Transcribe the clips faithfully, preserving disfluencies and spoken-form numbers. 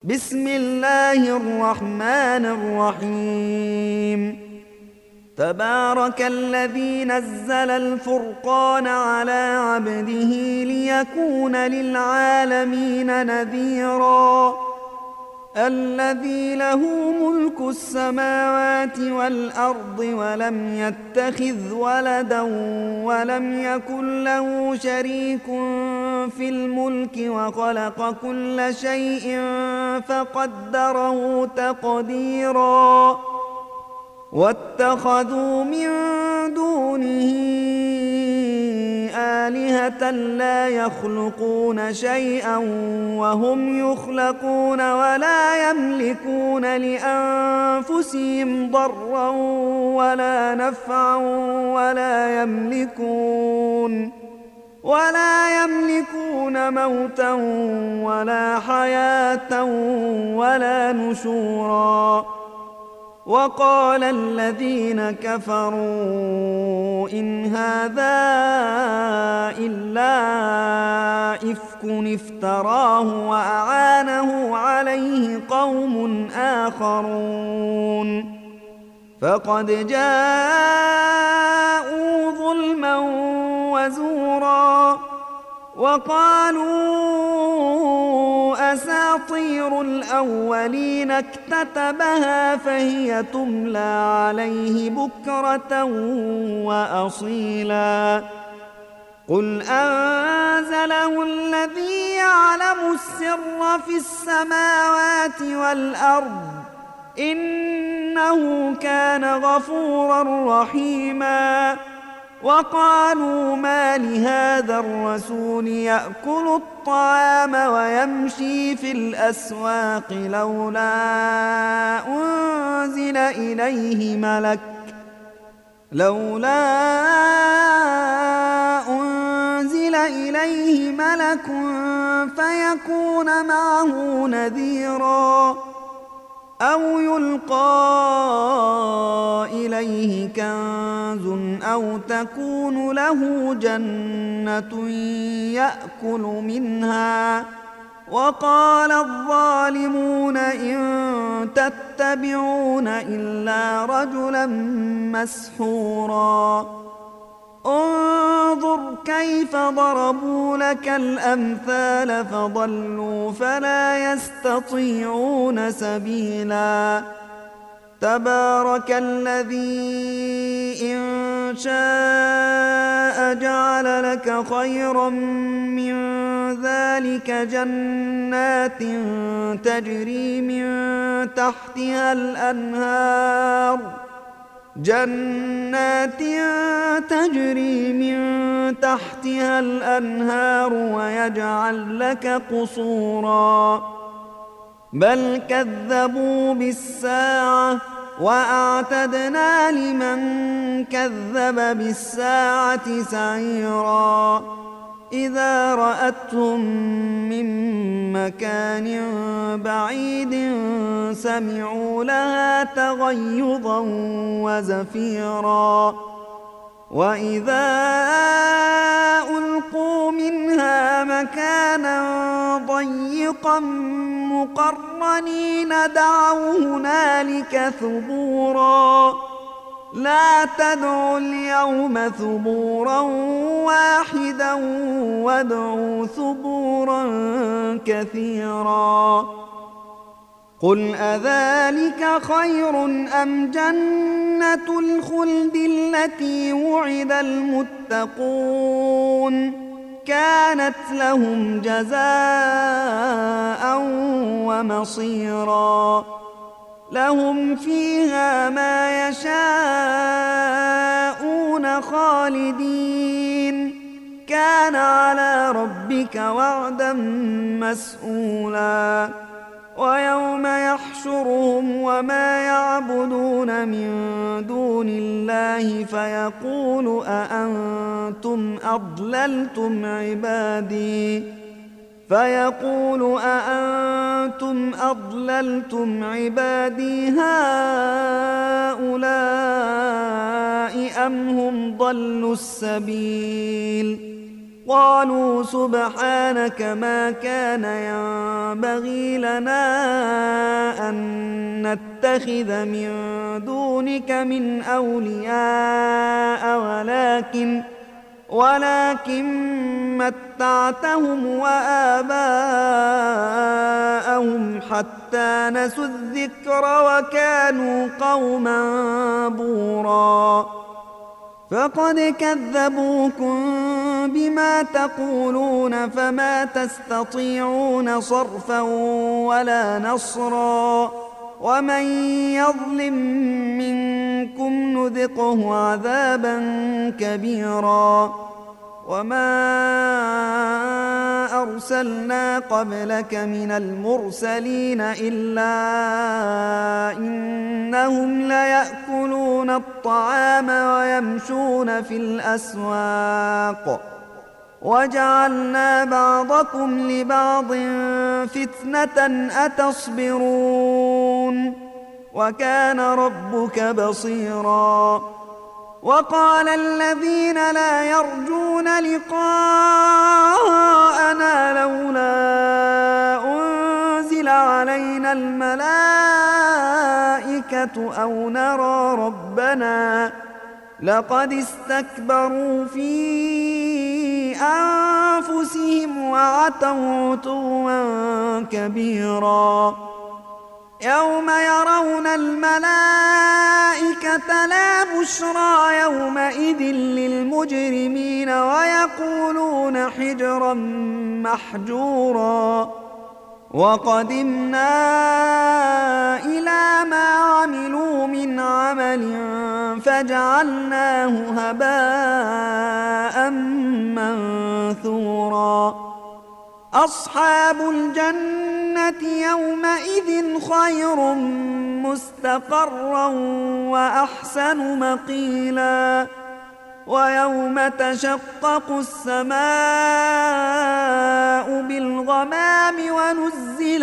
بسم الله الرحمن الرحيم. تبارك الذي نزل الفرقان على عبده ليكون للعالمين نذيرا. الذي له ملك السماوات والأرض ولم يتخذ ولدا ولم يكن له شريك في الملك وخلق كل شيء فقدره تقديرا. واتخذوا من دونه آلهة لا يخلقون شيئا وهم يخلقون ولا يملكون لأنفسهم ضرا ولا نفعا ولا يملكون ولا يملكون موتا ولا حياة ولا نشورا. وقال الذين كفروا إن هذا إلا إفك افتراه وأعانه عليه قوم آخرون فقد جاءوا ظلما وزورا. وقالوا أساطير الأولين اكتتبها فهي تملى عليه بكرة وأصيلا. قل أنزله الذي يعلم السر في السماوات والأرض إنه كان غفورا رحيما. وقالوا ما لهذا الرسول يأكل الطعام ويمشي في الأسواق لولا أنزل إليه ملك لولا أنزل إليه ملك فيكون معه نذيرا أو يلقى إليه كنز أو تكون له جنة يأكل منها. وقال الظالمون إن تتبعون إلا رجلا مسحورا. انظر كيف ضربوا لك الأمثال فضلوا فلا يستطيعون سبيلا. تبارك الذي إن شاء جعل لك خيرا من ذلك جنات تجري من تحتها الأنهار جنات تجري من تحتها الأنهار ويجعل لك قصورا. بل كذبوا بالساعة وأعتدنا لمن كذب بالساعة سعيرا. إذا رأتهم من مكان بعيد سمعوا لها تغيظا وزفيرا. وإذا ألقوا منها مكانا ضيقا مقرنين دعوا هنالك ثبورا. لا تدعوا اليوم ثبورا واحدا وادعوا ثبورا كثيرا. قل أذلك خير أم جنة الخلد التي وعد المتقون كانت لهم جزاء ومصيرا. لهم فيها ما يشاءون خالدين كان على ربك وعدا مسئولا. ويوم يحشرهم وما يعبدون من دون الله فيقول أأنتم أضللتم عبادي فيقول أأنتم أضللتم عبادي هؤلاء أم هم ضلوا السبيل قالوا سبحانك ما كان ينبغي لنا أن نتخذ من دونك من أولياء ولكن ولكن متعتهم وآباءهم حتى نسوا الذكر وكانوا قوما بورا فقد كذبوكم بما تقولون فما تستطيعون صرفا ولا نصرا ومن يظلم منكم نذقه عذابا كبيرا وما أرسلنا قبلك من المرسلين إلا إنهم ليأكلون الطعام ويمشون في الأسواق وجعلنا بعضكم لبعض فتنة أتصبرون وكان ربك بصيرا وقال الذين لا يرجون لقاءنا لولا أنزل علينا الملائكة أو نرى ربنا لقد استكبروا في أنفسهم وعتوا عتوا كبيرا يوم يرون الملائكة لا بشرى يومئذ للمجرمين ويقولون حجرا محجورا وقدمنا إلى ما عملوا من عمل فجعلناه هباء منثورا أصحاب الجنة يومئذ خير مستقرا وأحسن مقيلا ويوم تشقق السماء بالغمام ونزل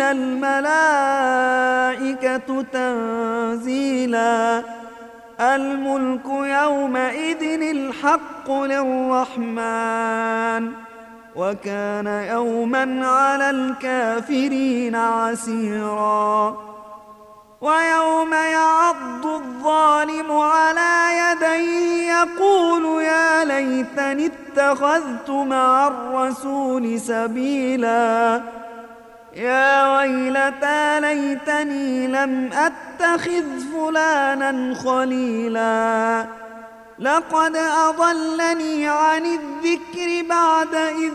الملائكة تنزيلا الملك يومئذ الحق للرحمن وكان يوما على الكافرين عسيرا ويوم يعض الظالم على يديه يقول يا ليتني اتخذت مع الرسول سبيلا يا ويلتى ليتني لم أتخذ فلانا خليلا لقد أضلني عن الذكر بعد إذ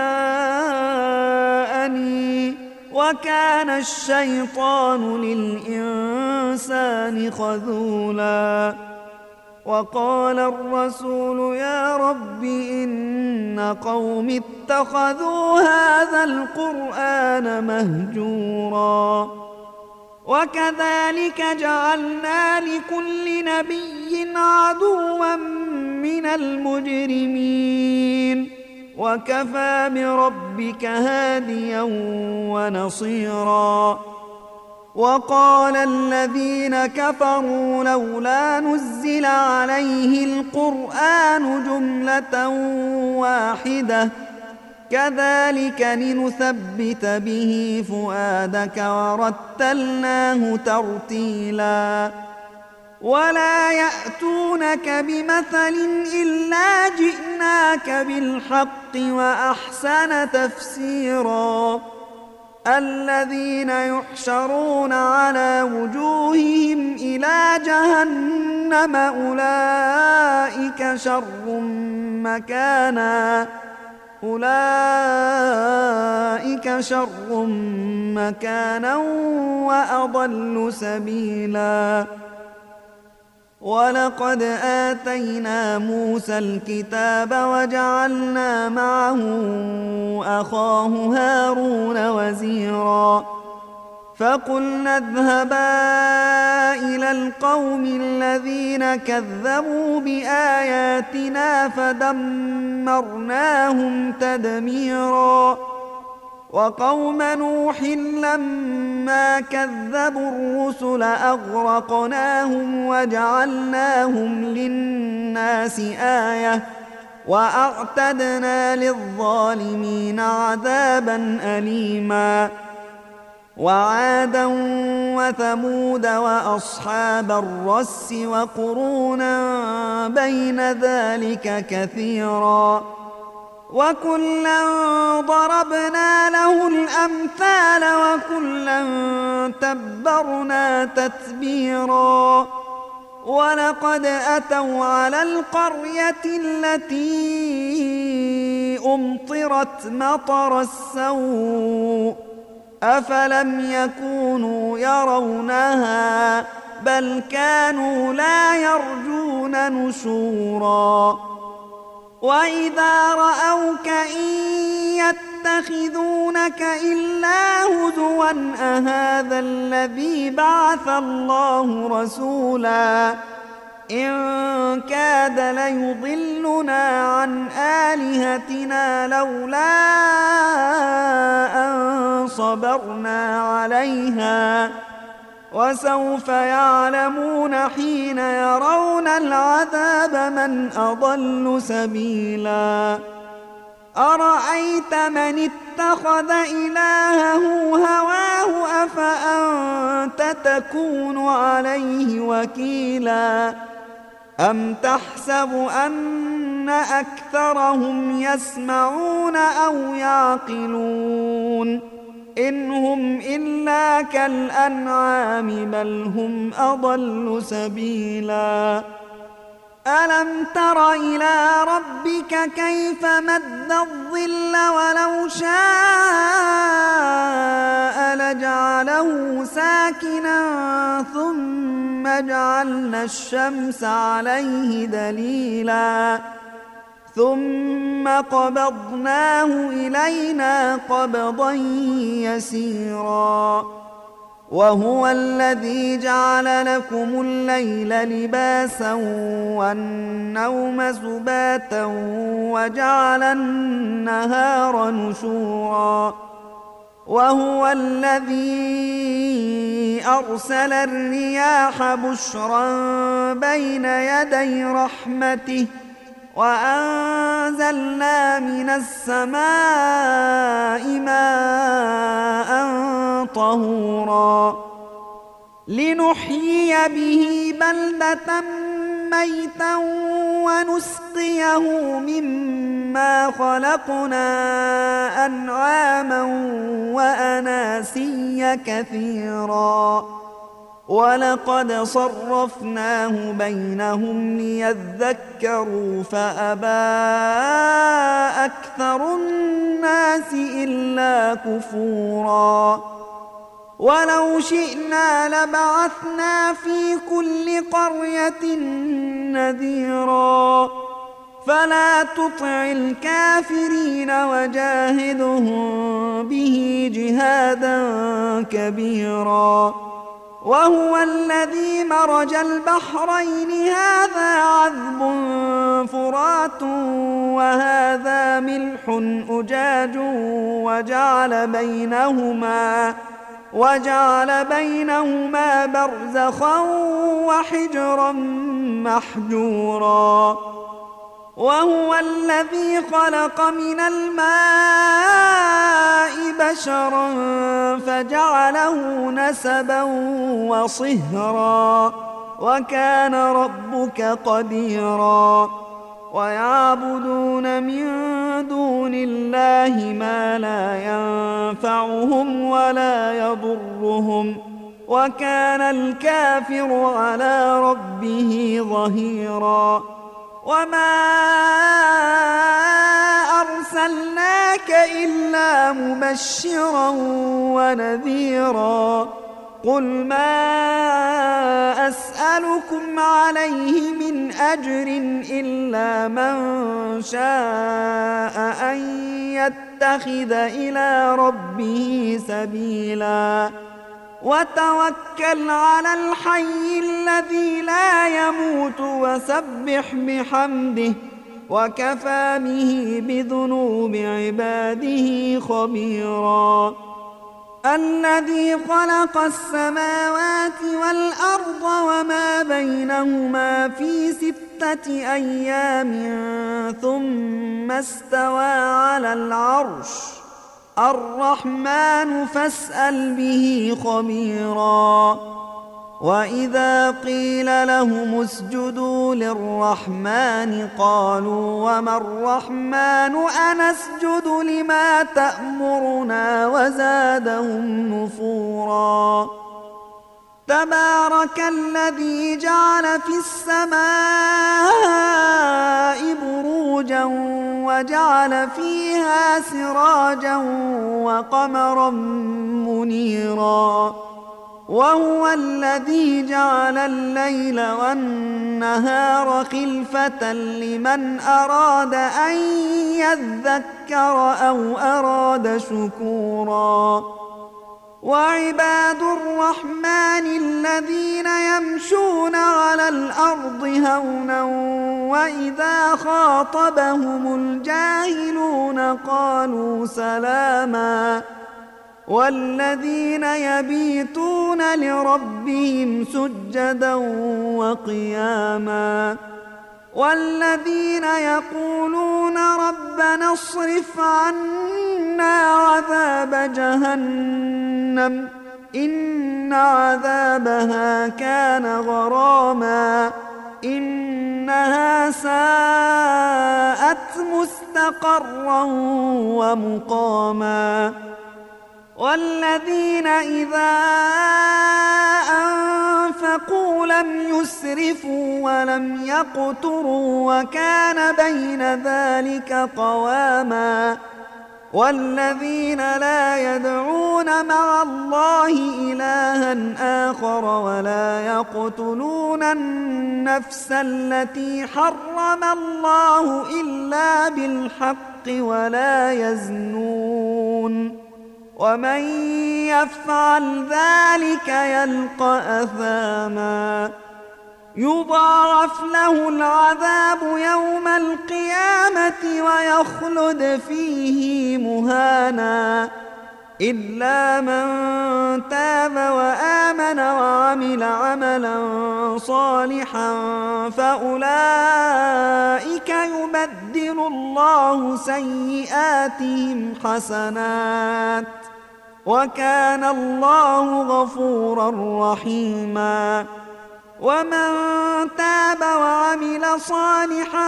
جاءني وكان الشيطان للإنسان خذولا وقال الرسول يا رب إن قوم اتخذوا هذا القرآن مهجورا وكذلك جعلنا لكل نبي عدوا من المجرمين وكفى بربك هاديا ونصيرا وقال الذين كفروا لولا نزل عليه القرآن جملة واحدة كذلك لنثبت به فؤادك ورتلناه ترتيلا ولا يأتونك بمثل إلا جئناك بالحق وأحسن تفسيرا الذين يحشرون على وجوههم إلى جهنم أولئك شر مكانا أولئك شر مكانا وأضل سبيلا ولقد آتينا موسى الكتاب وجعلنا معه أخاه هارون وزيرا فقلنا اذهبا إلى القوم الذين كذبوا بآياتنا فدمرناهم تدميرا وقوم نوح لما كذبوا الرسل أغرقناهم وجعلناهم للناس آية وأعتدنا للظالمين عذابا أليما وعادا وثمود وأصحاب الرس وقرونا بين ذلك كثيرا وكلا ضربنا له الأمثال وكلا تبرنا تتبيرا ولقد أتوا على القرية التي أمطرت مطر السوء أفلم يكونوا يرونها بل كانوا لا يرجون نشورا وإذا رأوك إن يتخذونك إلا هزوا أهذا الذي بعث الله رسولا إن كاد ليضلنا عن آلهتنا لولا أن صبرنا عليها وسوف يعلمون حين يرون العذاب من أضل سبيلا أرأيت من اتخذ إلهه هواه أفأنت تكون عليه وكيلا أم تحسب أن أكثرهم يسمعون أو يعقلون إن هم إلا كالأنعام بل هم أضل سبيلا ألم تر إلى ربك كيف مد الظل ولو شاء لجعله ساكنا ثم جعلنا الشمس عليه دليلا ثم قبضناه إلينا قبضا يسيرا وهو الذي جعل لكم الليل لباسا والنوم سباتا وجعل النهار نشورا وهو الذي أرسل الرياح بشرا بين يدي رحمته وأنزلنا من السماء ماء طهورا لنحيي به بلدة ميتا ونسقيه مما خلقنا أنعاما وأناسيا كثيرا ولقد صرفناه بينهم ليذكروا فأبى أكثر الناس إلا كفورا ولو شئنا لبعثنا في كل قرية نذيرا فلا تطع الكافرين وجاهدهم به جهادا كبيرا وهو الذي مرج البحرين هذا عذب فرات وهذا ملح أجاج وجعل بينهما وجعل بينهما برزخا وحجرا محجورا وهو الذي خلق من الماء بشرا فجعله نسبا وصهرا وكان ربك قديرا ويعبدون من دون الله ما لا ينفعهم ولا يضرهم وكان الكافر على ربه ظهيرا وما أرسلناك إلا مبشرا ونذيرا قل ما أسألكم عليه من أجر إلا من شاء أن يتخذ إلى ربه سبيلا وتوكل على الحي الذي لا يموت وسبح بحمده وكفى به بذنوب عباده خبيرا الذي خلق السماوات والأرض وما بينهما في ستة أيام ثم استوى على العرش الرحمن فاسأل به خبيرا. وإذا قيل لهم اسجدوا للرحمن قالوا وما الرحمن أنسجد لما تأمرنا وزادهم نفورا. تبارك الذي جعل في السماء بروجا وجعل فيها سراجا وقمرا منيرا. وهو الذي جعل الليل والنهار خلفة لمن أراد أن يذكر أو أراد شكورا. وعباد الرحمن الذين يمشون على الأرض هونا وإذا خاطبهم الجاهلون قالوا سلاما. والذين يبيتون لربهم سجدا وقياما. والذين يقولون ربنا اصرف عنا عذاب جهنم إن عذابها كان غراما إنها ساءت مستقرا ومقاما. والذين إذا أنفقوا لم يسرفوا ولم يقتروا وكان بين ذلك قواما. والذين لا يدعون مع الله إلها آخر ولا يقتلون النفس التي حرم الله إلا بالحق ولا يزنون ومن يفعل ذلك يلقى أثاما يضاعف له العذاب يوم القيامة ويخلد فيه مهانا إلا من تاب وآمن وعمل عملا صالحا فأولئك يبدل الله سيئاتهم حسنات وكان الله غفورا رحيما. ومن تاب وعمل صالحا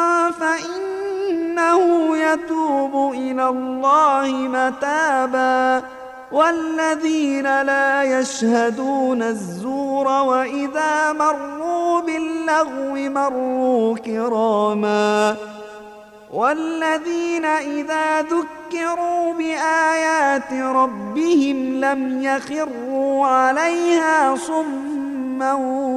فإنه يتوب إلى الله متابا. والذين لا يشهدون الزور وإذا مروا باللغو مروا كراما. والذين إذا ذكروا بآيات ربهم لم يخروا عليها صما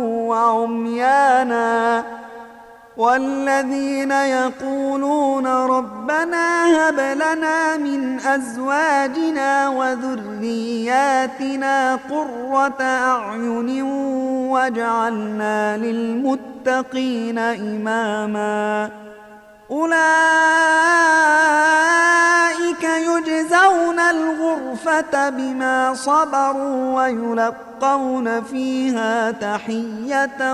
وعميانا. والذين يقولون ربنا هب لنا من أزواجنا وذرياتنا قرة أعين واجعلنا للمتقين إماما. أولئك يجزون الغرفة بما صبروا ويلقون فيها تحية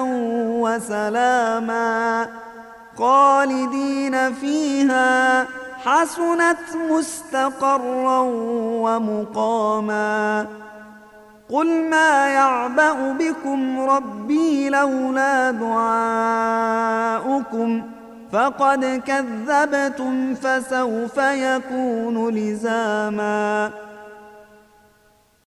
وسلاما خالدين فيها حسنت مستقرا ومقاما. قل ما يعبأ بكم ربي لولا دعاؤكم فقد كذبتم فسوف يكون لزاما.